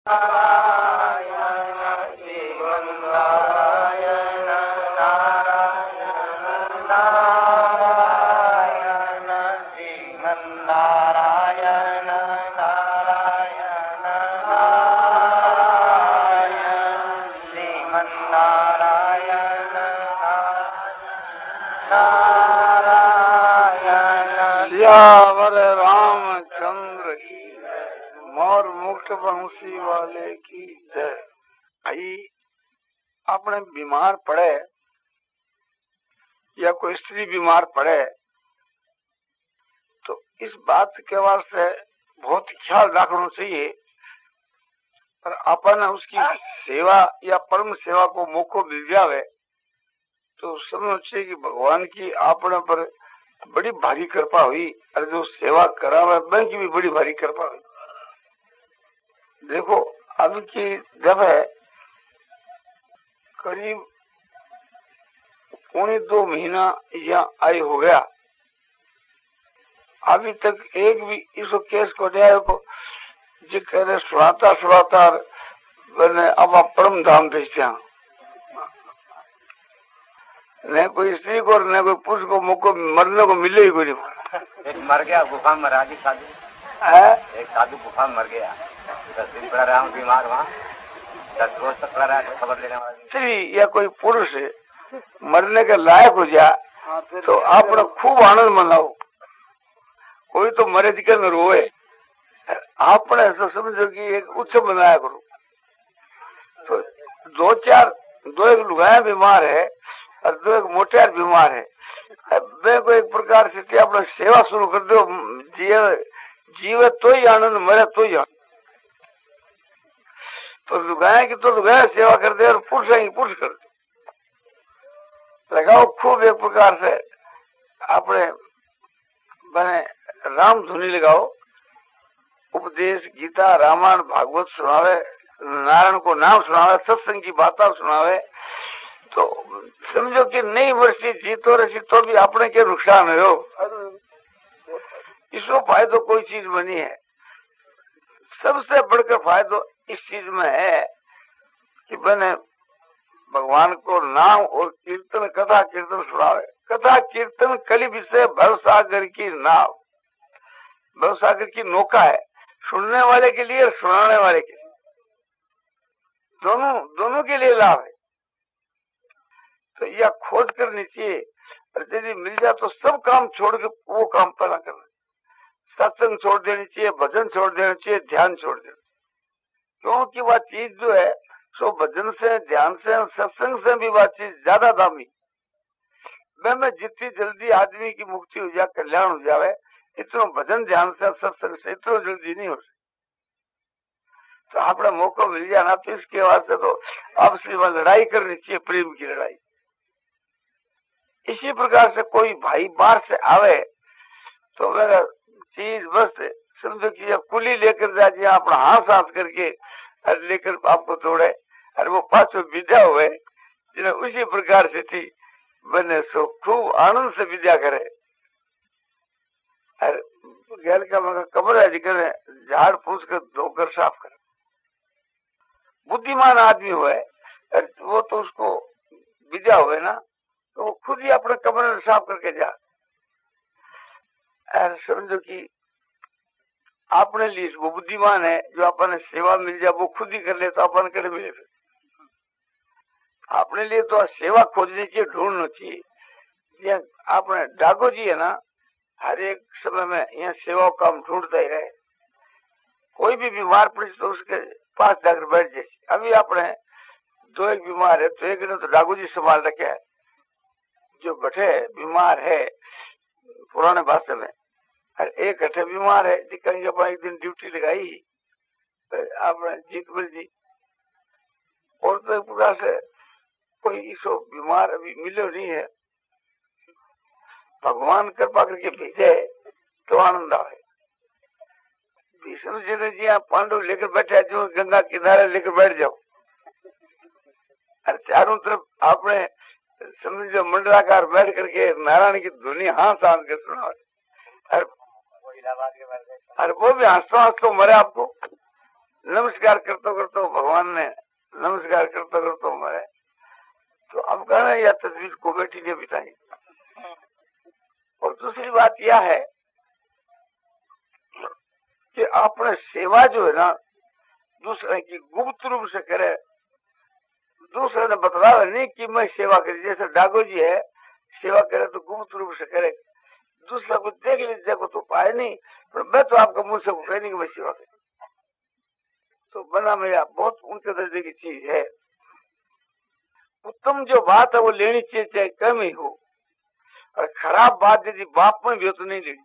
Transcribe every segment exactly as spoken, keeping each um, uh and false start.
सियावर रामचंद्र की मोर मुक्त बंसी वाले की जय। भाई अपने बीमार पड़े या कोई स्त्री बीमार पड़े तो इस बात के वास्ते बहुत ख्याल रखना चाहिए, पर अपन उसकी सेवा या परम सेवा को मौको मिल जावे तो समझो चाहिए कि भगवान की अपने पर बड़ी भारी कृपा हुई और जो सेवा करावे बन की भी बड़ी भारी कृपा हुई। देखो अब की जब है करीब पौने दो महीना यहाँ आए हो गया, अभी तक एक भी इस केस को न्याय को जो कह रहे सुनाता सुनाता मैंने अब आप परम धाम भेजते न कोई स्त्री को न कोई पुरुष को मौको मरने को मिले ही कोई नहीं। एक मर गया गुफा में राजी साधु, एक साधु गुफा में मर गया, दस दिन पड़ा रहा हूँ बीमार वहाँ, दस रोज तक पड़ा रहा खबर लेने वाला। स्त्री या कोई पुरुष मरने के लायक हो जाए तो आप खूब आनंद मनाओ। कोई तो मरे जिक्र में रोए, आपने ऐसा समझो कि एक उत्सव मनाया करो। तो दो चार दो एक लुगाया बीमार है और दो एक मोटियार बीमार है, वे को एक प्रकार से अपना सेवा शुरू कर दो। जीव जीवे तो ही आनंद, मरे तो ही आनंद। तो लुगाया की तो लुगाया सेवा कर दे और पुरुष की पुरुष कर दे। लगाओ खूब एक प्रकार से अपने बने राम धुनी लगाओ, उपदेश गीता रामायण भागवत सुनावे, नारायण को नाम सुनावे, सत्संग की बातें सुनावे, तो समझो कि नई वर्षी जीतो रसी तो भी अपने के नुकसान हो। इसको फायदो कोई चीज में नहीं है। सबसे बढ़कर फायदो इस चीज में है कि बने भगवान को नाम और कीर्तन कथा कीर्तन सुनावे। कथा कीर्तन कली विषय भवसागर की नाव, भवसागर की नौका है, सुनने वाले के लिए और सुनाने वाले के लिए, दोनों दोनों के लिए लाभ है। तो यह खोज करनी चाहिए, और यदि मिल जाए तो सब काम छोड़ के वो काम पहला करना। सत्संग छोड़ देनी चाहिए, भजन छोड़ देना चाहिए, ध्यान छोड़ देना चाहिए। क्योंकि वह चीज जो है सो भजन से, ध्यान से, सत्संग से भी वह चीज ज्यादा दामी। मैं जितनी जल्दी आदमी की मुक्ति हो जाए, कल्याण हो जाए, इतना भजन ध्यान से सत्संग से इतना जल्दी नहीं हो सकती। तो अपना मौका मिल जाए ना तो इसके वास्ते तो आपस में लड़ाई करनी चाहिए, प्रेम की लड़ाई। इसी प्रकार से कोई भाई बाहर से आवे तो मेरा चीज बस समझो कि कुली लेकर जाए, अपना हाथ हाथ करके लेकर आपको तोड़े और वो पांचों विद्या हुए जिन्हें उसी प्रकार से थी बने सो खूब आनंद से विद्या करे। और गैल का मगर कब्र है जिक्र झाड़ पूछ कर धोकर साफ करे। बुद्धिमान आदमी हुए वो तो उसको विद्या हुए ना, तो वो खुद ही अपने कमरे साफ करके जा। और समझो कि अपने लिए वो बुद्धिमान है, जो अपने सेवा मिल जाए वो खुद ही कर ले तो अपन कर मिले। फिर अपने लिए तो सेवा खोजनी चाहिए, ढूंढना चाहिए। अपने डागो जी है ना, हर एक समय में यहाँ सेवा काम ढूंढता ही रहे। कोई भी बीमार पड़े तो उसके पास जाकर बैठ जाए। अभी अपने दो एक बीमार है तो एक ने तो डागो जी संभाल रखे है, जो बैठे बीमार है पुराने भाषा में, और एक अठे बीमार है जिसका एक दिन ड्यूटी लगाई आपने जीतमल जी। और तो एक प्रकार से कोई इसो बीमार अभी मिलो नहीं है, भगवान कृपा करके भेजे तो आनंद आवे। विष्णु जी ने जी आप पांडव लेकर बैठे जो गंगा किनारे लेकर बैठ जाओ, और चारों तरफ आपने समझो मंडलाकार बैठ करके नारायण की धुनी हाथ हाथ के सुना, और वो भी हंसतो हंसतो मरे आपको। नमस्कार करते करते भगवान ने नमस्कार करते करते मरे तो अब कहना यह तस्वीर को बेटी ने बिताई। और दूसरी बात यह है कि अपने सेवा जो है ना दूसरे की गुप्त रूप से करे, दूसरे ने बतलावे नहीं कि मैं सेवा करी। जैसे डागो जी है सेवा करे तो गुप्त रूप से करे, दूसरा को देख लीजिए देखो तो पाए नहीं, पर मैं तो आपका मुंह से कह नहीं कि मैं सेवा करी। तो बना मेरा बहुत ऊंचे दर्जे की चीज है। उत्तम जो बात है वो लेनी चाहिए चाहे कम ही हो, और खराब बात यदि बाप में भी हो तो नहीं लेनी।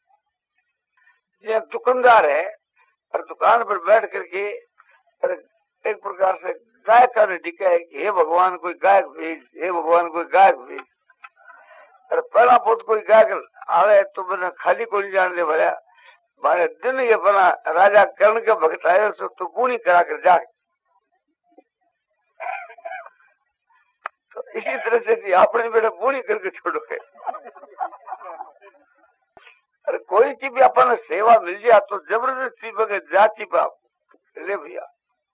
ये दुकानदार है और दुकान पर बैठ करके एक प्रकार से गायक का टिका है कि हे भगवान कोई गायक भेज, हे भगवान कोई गायक भेज। अरे पहला बहुत कोई गायक आवे तो मैंने खाली को नहीं जान दे भरा बारे दिन ये बना राजा कर्ण के भक्त आए तो गुणी करा कर जाए। तो इसी तरह से कि आपने बेटा गुणी करके छोड़ो है। अरे कोई की भी अपन सेवा मिल जाए तो जबरदस्ती बगे जाति बाप ले भैया।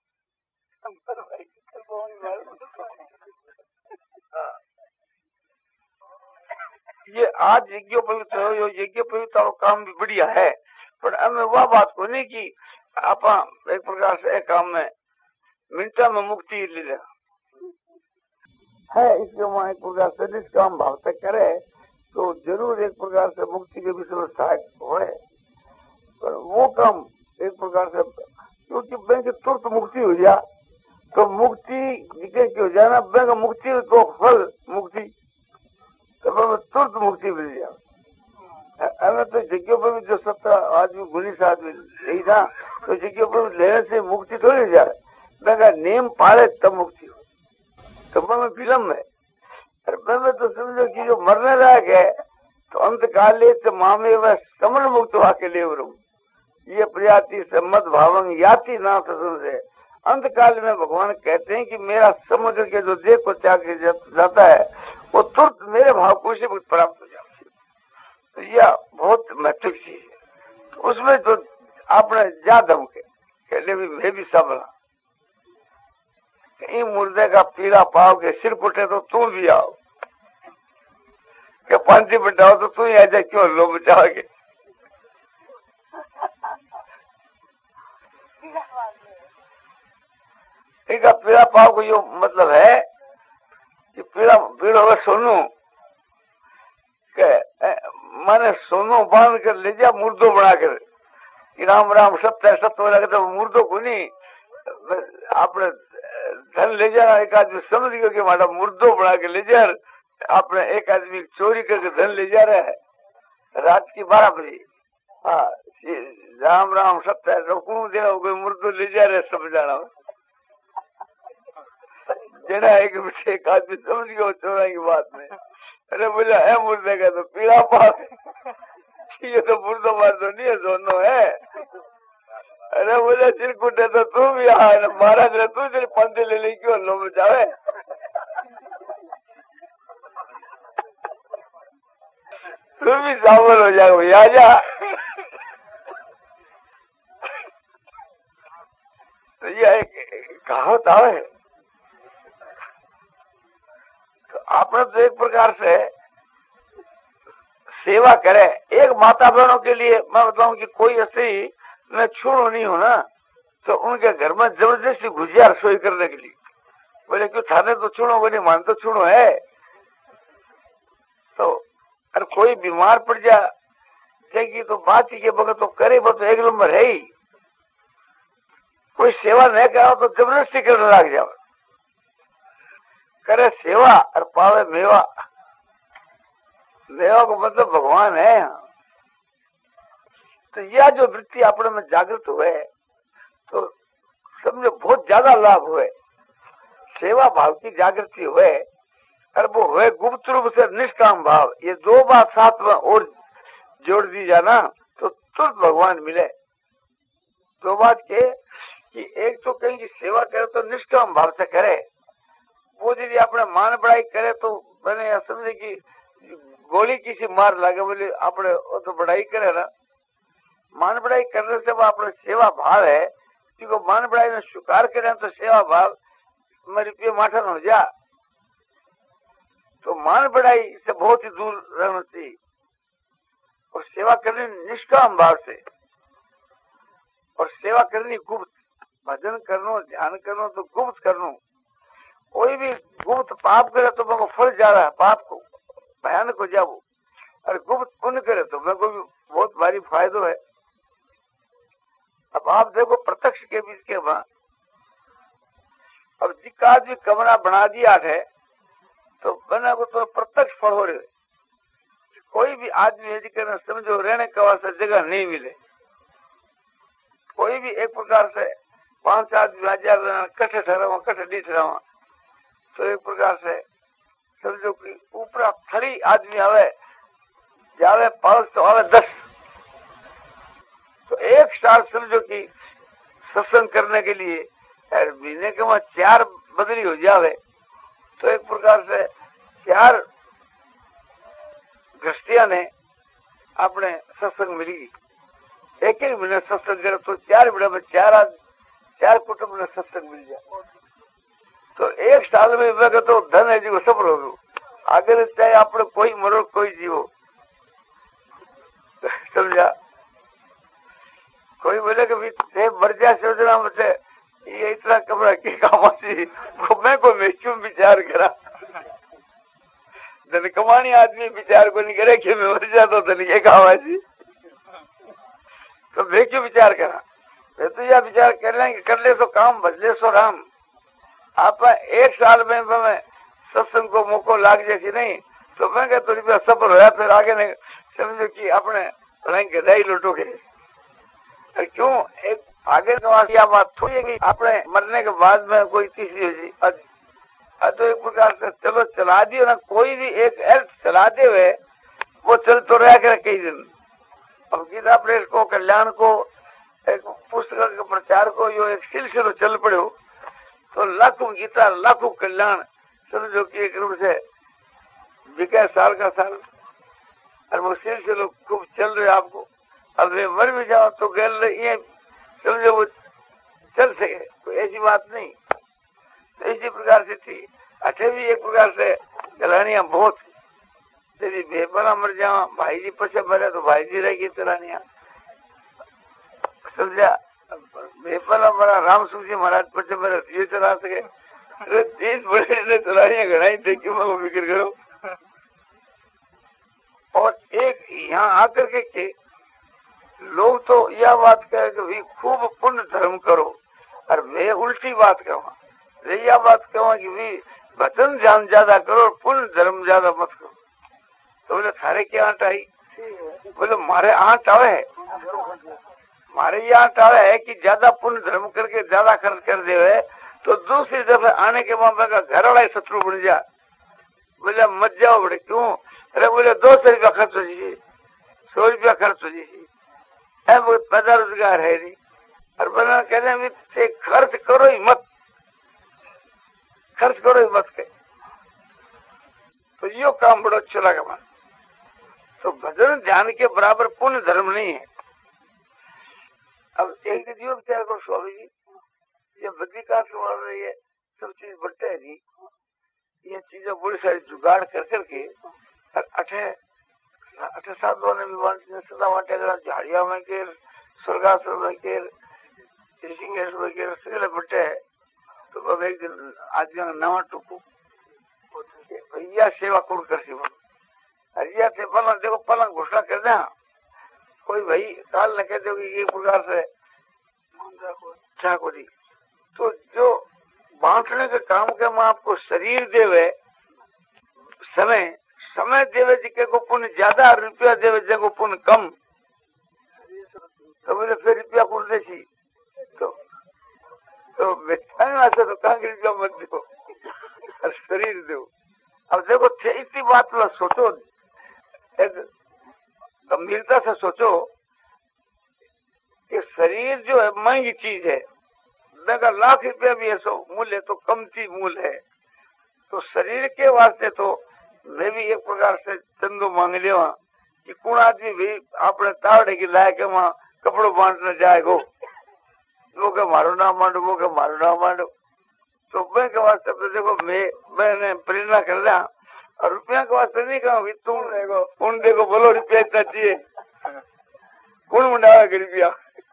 ये आज यज्ञ पवित्र हो, यो यज्ञ पवित्र काम भी बढ़िया है, पर हमें वह बात को नहीं कि आप एक प्रकार से एक काम में मिनटा में मुक्ति ले ले है। इसके वहां एक प्रकार से निष्काम भाव से करे तो जरूर एक प्रकार से मुक्ति के विषय में सहायक हो, पर वो काम एक प्रकार से क्योंकि बैंक तुरंत मुक्ति हो जाए तो मुक्ति निकल के हो जाना बैंक मुक्ति तो फल मुक्ति तो तुरंत मुक्ति मिल जाए। हमें तो जगह पर भी जो सत्ता आदमी गुनी आदमी यही था तो जगह पर लेने से मुक्ति थोड़ी जाए, बैंक नियम पाले तब मुक्ति हो। तो मैं विलम्ब है मैं तो समझो कि जो मरने लायक है तो अंतकाले तो मामे व समन मुक्त वाके ले ये प्रयाति सम्मत भावंग याति ना समझे। अंतकाल में भगवान कहते हैं कि मेरा समझ के जो देह को त्याग जाता है वो तुरंत मेरे भाव को से प्राप्त हो जाता है। तो यह बहुत महत्वपूर्ण चीज है। तो उसमें तो आपने जा दम के कहले भी मैं भी सबला कहीं मुर्दे का पीड़ा पाओ के सिर पुटे तो तू भी आओ के पांची बचाओ तो तू ही आ जाए क्यों लो बचाओगे। इनका पीड़ा पाव को यो मतलब है कि पीड़ा पीड़ होगा सोनू के माने सोनू बांध कर ले जा मुर्दो बना कर कि राम राम सत्य सत्य लगे तो मुर्दो को नहीं आपने धन ले जाना। एक आदमी समझ गया कि हमारा मुर्दो बना के ले जा, आपने एक आदमी चोरी करके धन ले जा रहा है रात की बारह बजे। हाँ राम राम सत्य रोकू दे कोई मुर्दो ले जा रहे सब जाना जेना एक एक आदमी समझ गया चोरा की बात में। अरे बोला है मुर्दे का तो पीड़ा पास ये तो मुर्दो मार तो नहीं है दोनों है। अरे बोले चिरकुटे तो तू भी आ महाराज ने तू तेरी पंथी ले ली क्यों लो बचावे। तू भी शामिल हो जाओ भैया जा। तो यह एक कहावत आवे तो आपने तो एक प्रकार से सेवा करे। एक माता बहनों के लिए मैं बताऊं कि कोई ऐसी मैं छूणो नहीं हो ना तो उनके घर में जबरदस्ती घुसिया रसोई करने के लिए बोले क्यों थाने तो छूणो को नहीं मान तो छूणो है। तो अरे कोई बीमार पड़ जाएगी तो बात ही के बगैर तो करे वो तो एक नंबर है ही। कोई सेवा नहीं करा तो जबरदस्ती करने लग जाओ करे सेवा और पावे मेवा। मेवा को मतलब भगवान है। तो यह जो वृत्ति अपने में जागृत हुए तो समझो बहुत ज्यादा लाभ हुए। सेवा भाव की जागृति हुए और वो हुए गुप्त रूप से निष्काम भाव। ये दो बात साथ में और जोड़ दी जाना तो तुरंत भगवान मिले। दो बात के कि एक तो कहीं की सेवा करे तो निष्काम भाव से करे। वो यदि अपने मान बढ़ाई करे तो मैंने समझे कि गोली किसी मार लगे बोले अपने तो बढ़ाई करे ना। मान बढ़ाई करने से वो अपने सेवा भाव है किसी को मान बढ़ाई ने स्वीकार करें तो सेवा भाव में रुपये माठन हो जा, तो मान बढ़ाई से बहुत ही दूर रहना चाहिए और सेवा करनी निष्काम भाव से, और सेवा करनी गुप्त, भजन करनो ध्यान करनो तो गुप्त करनो। कोई भी गुप्त पाप करे तो मैं फल जा रहा है, पाप को भयानक हो जाओ, और गुप्त पुण्य करे तो मैं को भी बहुत भारी फायदो है। अब आप देखो प्रत्यक्ष के बीच के वहां, अब जिसका आदमी कमरा बना दिया है तो बना को तो प्रत्यक्ष फल हो रहे। कोई भी आदमी यदि कहना समझो रहने का वास्ते जगह नहीं मिले, कोई भी एक प्रकार से पांच आदमी हजार कट्ठे ठहरा कट्ठे नहीं ठहरा, तो एक प्रकार से समझो कि ऊपर थरी आदमी आवे जावे पांच तो आवे दस, तो एक साल समझो कि सत्संग करने के लिए महीने के वहां चार बदली हो जावे, तो एक प्रकार से चार गृहस्थिया ने अपने सत्संग मिली। एक एक महीने सत्संग करे तो चार महीने में चार चार कुटुंब ने सत्संग मिल जाए, तो एक साल में मैं तो धन है जी सफल हो गयो। आगे चाहे आपने कोई मरो कोई जीवो, समझा। कोई बोले कि मर जाए सोचना मुझे ये इतना कमरा की काम सी, मैं को मैं क्यों विचार करा, धन कमानी आदमी विचार को नहीं करे कि मैं मर जाता धन के काम सी, तो मैं क्यों विचार करा। मैं तो यह विचार कर लेंगे कर ले तो काम बदले सो राम। आप एक साल में मैं सत्संग को मौको लाग जाए नहीं तो मैं क्या थोड़ी बार सफल होया, फिर आगे ने समझो कि अपने रंग दाई लुटोगे। क्यों एक आगे यह बात थोड़ी है कि अपने मरने के बाद में कोई तीसरी हो जाए, तो एक प्रकार से चलो चला दियो ना, कोई भी एक अर्थ चला दे हुए वो चल तो रहा कर कई दिन। अब गीता प्रेस को कल्याण को एक पुस्तक के प्रचार को यो एक सिलसिलो चल पड़ो, तो लाखों गीता लाखों कल्याण समझो कि एक रूप से बिका साल का साल, और वो सिलसिलो खूब चल रहे आपको। अब वे मर भी जाओ तो गल ये समझो वो चल सके, तो ऐसी बात नहीं। तो इसी प्रकार से थी अठे भी एक प्रकार से कलानियां बहुत, यदि बेपना मर जाओ भाई जी पीछे मरे तो भाई जी रहेगी तलानिया, समझा। बेपना मरा राम सुख जी महाराज पीछे मरे ये चला सके, तीस बड़े तलानियां घड़ाई थे क्यों मैं वो फिक्र करो। और एक यहाँ आकर के, के लोग तो यह बात कहे कि भी खूब पुण्य धर्म करो, और वे उल्टी बात कहो, वे यह बात कहो कि भी भजन ध्यान ज्यादा करो पुण्य धर्म ज्यादा मत करो। तो बोले थारे क्या आंट आई, बोले मारे आंट आवे है, मारे ये आंट आवे है कि ज्यादा पुण्य धर्म करके ज्यादा खर्च कर दे तो दूसरी दफे आने के बाद का घर वाला शत्रु बन जा। बोले मत जाओ बड़े क्यों, अरे बोले दो सौ रुपया खर्च हो जाइए, सौ रुपया खर्च हो जाइए, पैदा रोजगार है नहीं। और बना कहते खर्च करो ही मत, खर्च करो ही मत के, तो यो काम बड़ा अच्छा लगा मन। तो भजन ध्यान के बराबर पुण्य धर्म नहीं है। अब एक दियो विचार करो स्वामी जी, ये बद्रिकाश वाले ये सब चीज बढ़ते है जी, ये चीजें बड़ी सारी जुगाड़ कर करके अठे अठे सात ने भी सदा वाटे झाड़िया में के स्वर्गाश्रम में के ऋषिकेश में के सगले बटे है। तो अब एक दिन आदमी नवा टूकू भैया सेवा कौन कर सी हरिया से पलंग देखो पलंग घोषणा कर दे, कोई भाई काल न कह दो कि एक प्रकार से ठाकुर जी, तो जो बांटने के काम के मैं आपको शरीर देवे समय समय देवे जिके को पुण्य ज्यादा, रुपया देवे जिको पुण्य कम, तो बोले फिर रुपया कौन देसी, तो तो बेचाने तो कहाँ रुपया मत दो और शरीर दो। अब देखो इतनी बात में सोचो, एक गंभीरता से सोचो कि शरीर जो है महंगी चीज है, अगर लाख रुपया भी ऐसा मूल्य तो कमती मूल्य है, तो शरीर के वास्ते तो मैं भी एक प्रकार से चंदो मांग लिया कि कौन आदमी भी अपने तावड़े की लायक वहां कपड़ों बांटने जाएगो, वो के मारो ना मांडो, वो के मारो ना मांडो। तो मैं के वास्ते तो देखो मैं मैंने प्रेरणा कर रहा और रुपया के वास्ते नहीं कहूँ तुम देखो कौन देखो बोलो रुपया इतना चाहिए कौन मंडावे के रुपया।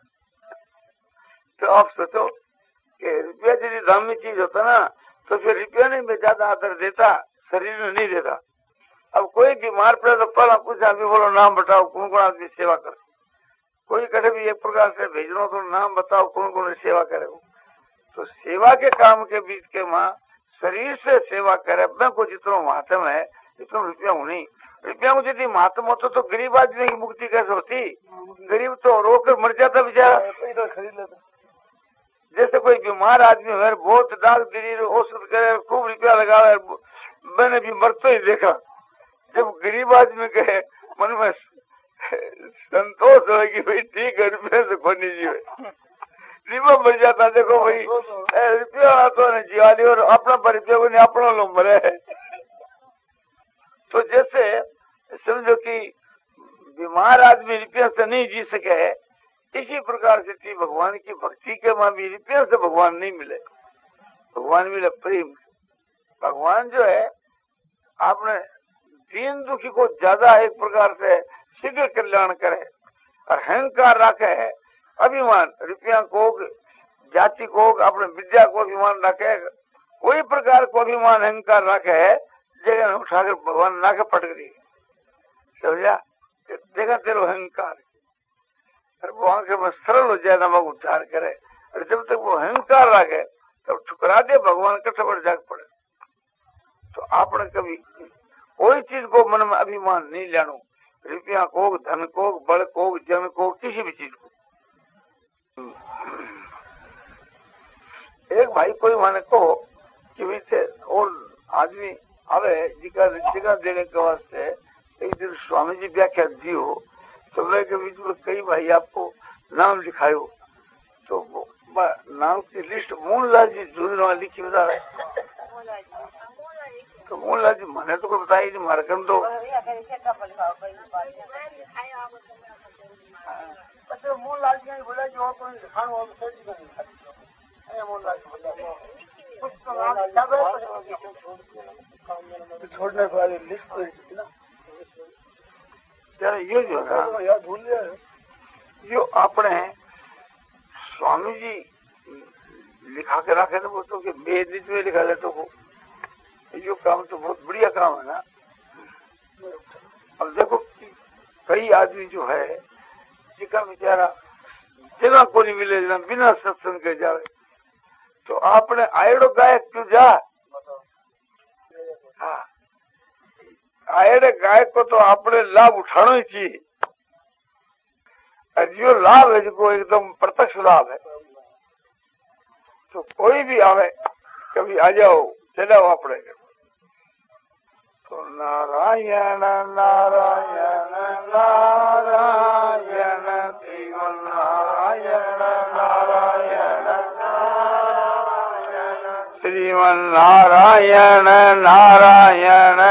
तो आप सोचो कि रुपया यदि दामी चीज होता ना तो फिर रुपया नहीं मैं ज्यादा आदर देता, शरीर में नहीं देता। अब कोई बीमार पड़े तो पहला पूछा अभी बोलो नाम बताओ कौन कौन आदमी सेवा करे। कोई कटे भी एक प्रकार से भेजनो तो नाम बताओ कौन कौन सेवा करे। तो सेवा के काम के बीच के माँ शरीर से सेवा करे मैं को जितना महात्म है इतना रुपया हूँ नहीं। रुपया को जितनी महात्म होता तो गरीब आदमी की मुक्ति कैसे होती। गरीब तो रोकर मर जाता बेचारा, खरीद लेता। जैसे कोई बीमार आदमी है बहुत दाग दीदी औषध करे खूब रुपया लगावे, मैंने भी मरते ही देखा। जब गरीब आदमी के मन में संतोष हो कि भाई ठीक है रुपये से खोनी जीवे रिपा मर जाता। देखो भाई रुपया तो नहीं जीवाली और अपना पर रुपया को नहीं अपना लोग मरे। तो जैसे समझो कि बीमार आदमी रुपया से नहीं जी सके इसी प्रकार से थी भगवान की भक्ति के मां भी रुपया से भगवान नहीं मिले, भगवान मिले प्रेम। भगवान जो है आपने दीन दुखी को ज्यादा एक प्रकार से शीघ्र कल्याण करे और अहंकार रखे है अभिमान रुपया को जाति को अपने विद्या को अभिमान रखे कोई प्रकार को अभिमान अहंकार रखे है जगह उठाकर भगवान नाके पटक दी समझा। देखा तेरो अहंकार और वो आंखें में सरल हो जाए नमक उच्चार करे और जब तक वो अहंकार रखे तब ठुकरा दे भगवान कटे पर जाग पड़े। तो आपने कभी कोई चीज को मन में अभिमान नहीं लेनो, रुपया को धन को बल को जन को किसी भी चीज को। एक भाई कोई माने कहो कि वैसे और आदमी आवे जिका जगह देने के वास्ते एक दिन स्वामी जी व्याख्या दी हो तो मैं के बीच में कई भाई आपको नाम लिखायो तो नाम की लिस्ट मोहनलाल जी जूनवा लिखी बता रहे। तो मोहनलाल जी मैंने तो कोई बताई नहीं मारे कम तो मोहनलाल जी ने बोला जो कोई लिखाना हो तो मोहनलाल जी बोला कुछ तो नाम छोड़ने वाली लिस्ट ना ये जो है याद भूल गया जो अपने स्वामी जी लिखा के रखे थे वो तो कि बेदित में लिखा ले तो ये काम तो बहुत बढ़िया काम है ना। अब देखो कि कई आदमी जो है जिका बेचारा जगह को नहीं मिले बिना सत्संग के जावे तो आपने आयड़ो गायक क्यों जा। हाँ आयड़े गायक को तो आपने लाभ उठाना ही चाहिए और जो लाभ है जो एकदम प्रत्यक्ष लाभ है। तो कोई भी आवे कभी आ जाओ चलाओ अपने तो नारायण नारायण नारायण जीवन नारायण नारायण श्रीमन नारायण नारायण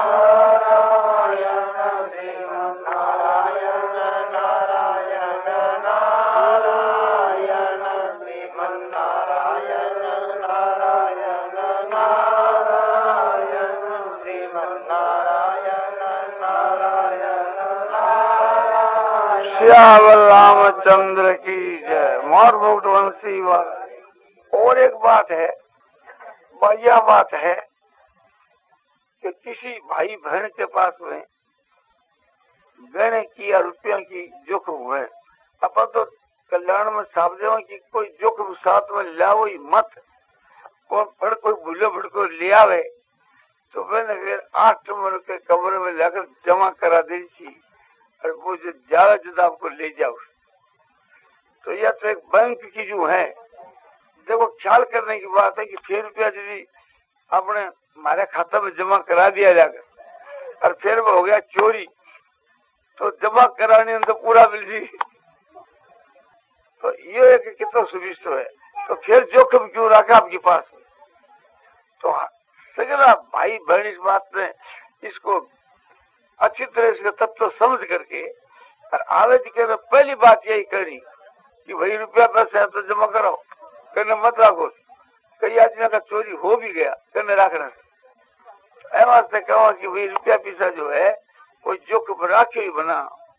श्यामल रामचंद्र की जय मोर मुकुट वंशी वाला। और एक बात है बढ़िया बात है कि किसी भाई बहन के पास में गहने की या रुपया की जोखिम है अपन तो कल्याण में साफ दे कि कोई जोखिम साथ में लाओ ही मत कोई फड़ कोई भूले भड़को ले आवे तो मैंने फिर आठ नंबर के कमरे में लाकर जमा करा दी थी और वो जो ज्यादा ज्यादा आपको ले जाओ तो यह तो एक बैंक की जो है देखो ख्याल करने की बात है कि छह रुपया यदि आपने हमारे खाता में जमा करा दिया जाकर और फिर वो हो गया चोरी तो जमा कराने तो पूरा मिल जी तो ये एक कितना सुविष्ट है तो फिर जोखिम क्यों रखा आपके पास में। तो सगला भाई बहन इस बात में इसको अच्छी तरह से तत्व समझ करके और आवे जी के पहली बात यही करी कि भाई रुपया पैसे है तो जमा करो, करने मत रखो। कई आदमी का चोरी हो भी गया, करने रखना ऐ वास्ते कहो कि भाई रुपया पैसा जो है कोई जोखिम राखे ही बना,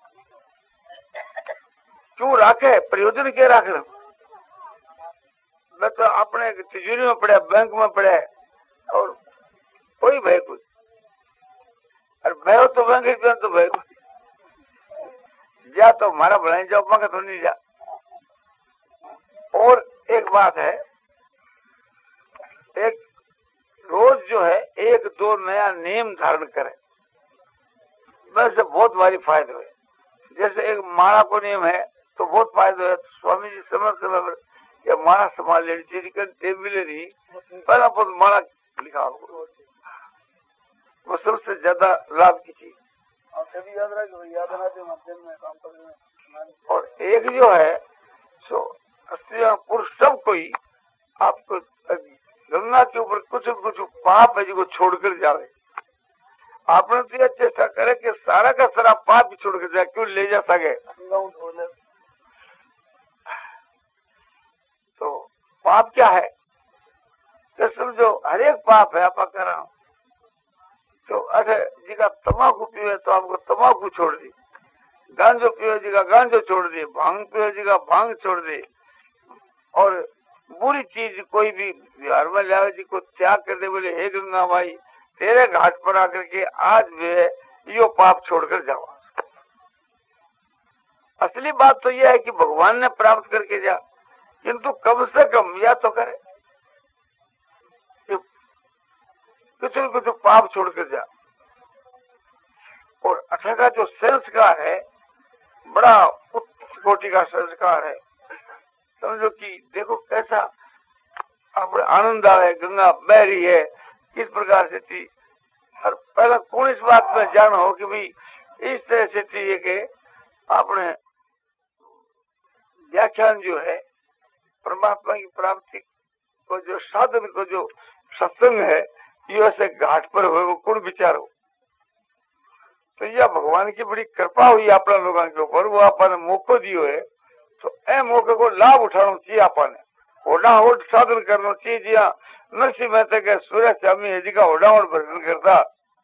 क्यों राखे, प्रयोजन क्या राख रहे? मैं तो अपने तिजोरी में पड़े, बैंक में पड़े और कोई भय कुछ, और भय तो बैंक तो भय कुछ जा तो हमारा भलाई जाओ, मगर तो नहीं जा। और एक बात है, एक रोज जो है एक दो नया नियम धारण करे, वैसे बहुत भारी फायदे हुए। जैसे एक माला को नियम है तो बहुत फायदे हुए। स्वामी जी समय समय पर ये माला संभाल लेनी चाहिए, मिले नहीं पहला बहुत माला लिखा हो, वो सबसे ज्यादा लाभ की चीज। याद याद और एक जो है सो स्त्री पुरुष सब कोई आपको गंगा के ऊपर कुछ कुछ पाप है जो छोड़कर जावे। आपने तो चेष्टा करे कि सारा का सारा पाप भी छोड़कर जाए, क्यों ले जा सके। तो पाप क्या है तो समझो हर एक पाप है। आप कर रहा हूँ तो अरे जी का तम्बाकू पीवे तो आपको तम्बाकू छोड़ दी, गांजो पियो जी का गांजो छोड़ दे, भांग पियो जी का भांग छोड़ दे, और बुरी चीज कोई भी बिहार में लावे जी को त्याग कर दे। बोले हे गंगा माई तेरे घाट पर आकर के आज वे यो पाप छोड़कर जाओ। असली बात तो यह है कि भगवान ने प्राप्त करके जा, किंतु कम से कम या तो करे कुछ न कुछ पाप छोड़कर जा। और अठा का जो संस्कार है बड़ा उच्च कोटि का संस्कार है। समझो कि देखो कैसा अपने आनंद आवे, गंगा बह रही है किस प्रकार से थी। और पहला कौन इस बात में जान हो कि भाई इस तरह से थी कि आपने व्याख्यान जो है परमात्मा की प्राप्ति को जो साधन को जो सत्संग है ये ऐसे घाट पर हुए वो कौन विचार हो। तो यह भगवान की बड़ी कृपा हुई अपना लोगों के ऊपर, वो आपने मौको दियो है तो ए मौके को लाभ उठाना चाहिए। आपने ओडा ओड साधन करना चाहिए। जी हाँ नरसिंह मेहता के सूर्य स्वामी जी का ओडा ओड भजन करता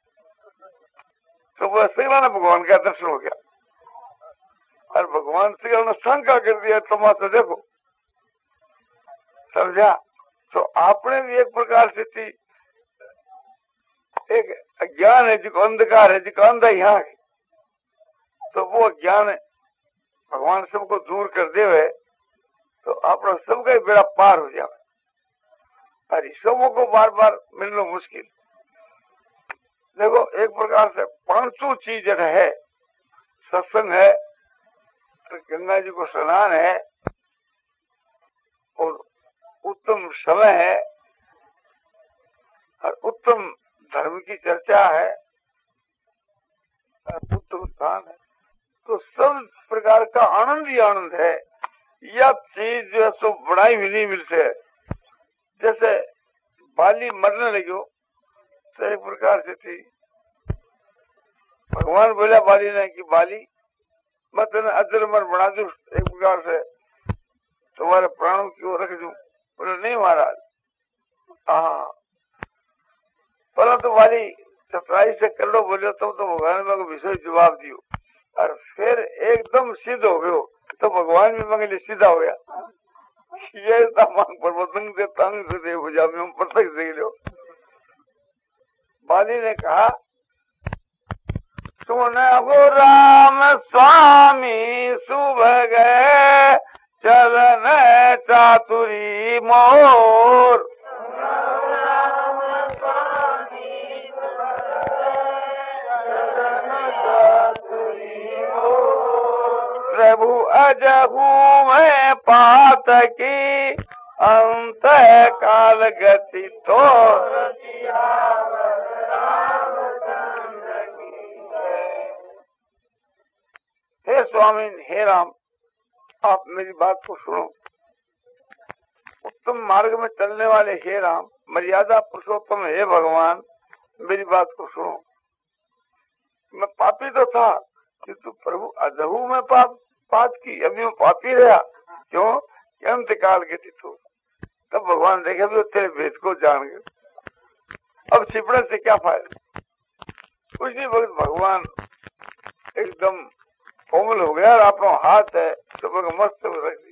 तो वह श्रीमान भगवान का दर्शन हो गया। और भगवान श्री ने शंका कर दिया तमाशा देखो, समझा। तो आपने भी एक प्रकार से थी एक ज्ञान है जिसको अंधकार है, जिसको अंधा यहाँ है, तो वो ज्ञान भगवान सबको दूर कर देवे तो अपना सबका ही बेड़ा पार हो जाए। अरे सबों को बार बार मिलना मुश्किल। देखो एक प्रकार से पांचों चीज है, सत्संग है, गंगा जी को स्नान है, और उत्तम समय है, और उत्तम धर्म की चर्चा है, उत्तम स्थान है। तो सब प्रकार का आनंद ही आनंद है। यह चीज जो है सो बढ़ाई भी नहीं मिलते। जैसे बाली मरने लगी तो एक प्रकार से थी, भगवान बोला बाली ने कि बाली मैं तेने अजर अमर बना दू, एक प्रकार से तुम्हारे प्राणों की ओर रख दू। बोले नहीं महाराज। हाँ पहला तो वाली सफाई से कर लो बोलो तब तो भगवान मेरे को विशेष जवाब दियो। और फिर एकदम सिद्ध हो गयो तो भगवान भी मेरे लिए सीधा हो गया। ये मांग परवतंग से तंग से भुजा में प्रत्यक्ष देख लो। बाली ने कहा सुन हो राम स्वामी सुभग चलन चातुरी मोर। प्रभु अजहू में पात की अंत काल गति तो हे स्वामी हे राम आप मेरी बात को सुनो। उत्तम मार्ग में चलने वाले हे राम, मर्यादा पुरुषोत्तम हे भगवान मेरी बात को सुनो। मैं पापी तो था किंतु प्रभु अजहू में पाप पाप की, अभी मैं पापी रहा क्यों? अंत काल के थी तू। तब भगवान देखे भी तेरे भेद को जान गए, अब छिपड़े से क्या फायदा। उसी वक्त भगवान एकदम कोमल हो गया और अपना हाथ है तो मस्त रख दी।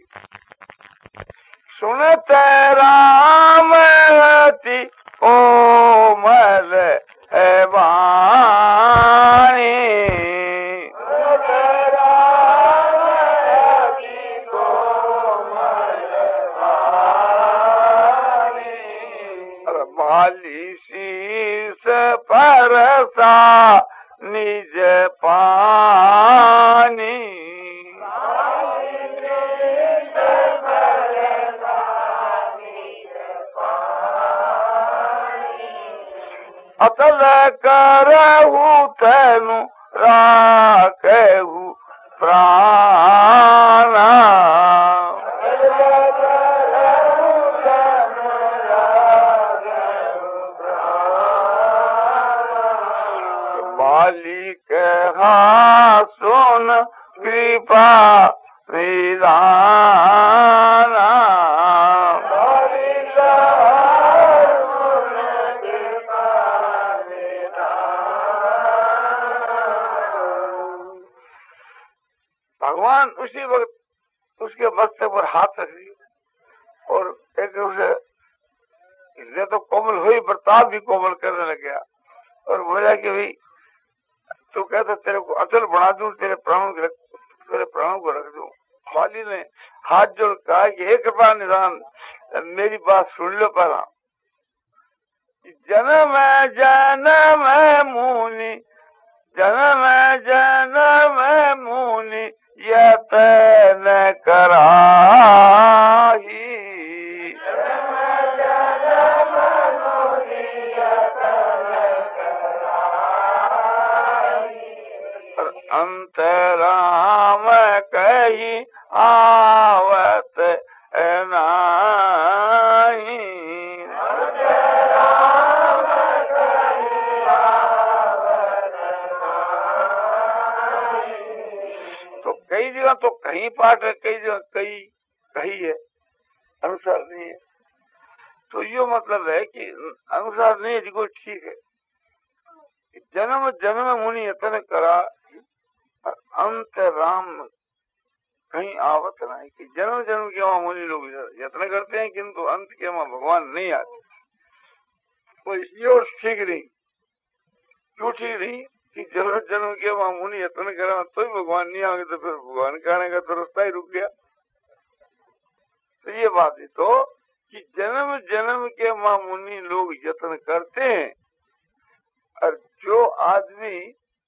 सुनत राम अति कोमल वाणी, भाली शीस परसा निज पानी, अतल करहु तनु राखहु प्राणा, बाली कहा सुन कृपा निदाना, भगवान उसी वक्त उसके मस्तक पर हाथ रख दिए और एक उसे तो कोमल हुई, बर्ताव भी कोमल करने लग गया और बोला कि भाई तू कहता तेरे को अचल बना दूं, तेरे प्राणों को तेरे प्राणों को रख दूं। बाली ने हाथ जोड़ कहा कि हे कृपा निदान मेरी बात सुन लो। पहला जन्म जन्म मुनि, जन्म जन्म मुनि यतन कराही, अंतराम कही आवत नाही, तो कई जगह तो कहीं पाठ है, कई जगह कई कही है, अनुसार नहीं है। तो यो मतलब है कि अनुसार नहीं है जो ठीक है। जन्म जन्म मुनि यतन करा अंत राम कहीं आवत नहीं, कि जन्म जन्म के वहां मुनि लोग यत्न करते हैं किंतु अंत के वहां भगवान नहीं आते। तो इसलिए ठीक नहीं, क्यों ठीक नहीं कि जन्म जन्म के वहां मुनि यत्न करा तो ही भगवान नहीं आगे, तो फिर भगवान का आने का तो रास्ता ही रुक गया। तो ये बात है तो कि जन्म जन्म के वहां मुनि लोग यत्न करते हैं और जो आदमी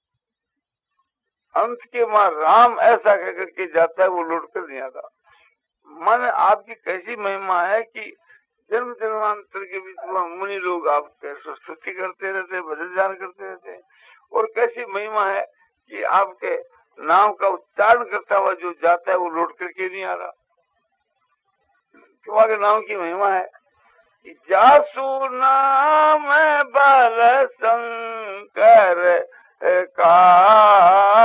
अंत के मां राम ऐसा कह करके जाता है वो लौट कर नहीं आता। मन आपकी कैसी महिमा है कि जन्म जन्मांतर के बीच में मुनि लोग आपके स्तुति करते रहते, भजन ध्यान करते रहते हैं, और कैसी महिमा है कि आपके नाम का उच्चारण करता हुआ जो जाता है वो लौट करके नहीं आ रहा। तुम्हारे नाम की महिमा है कि जासु नाम बल शंकर का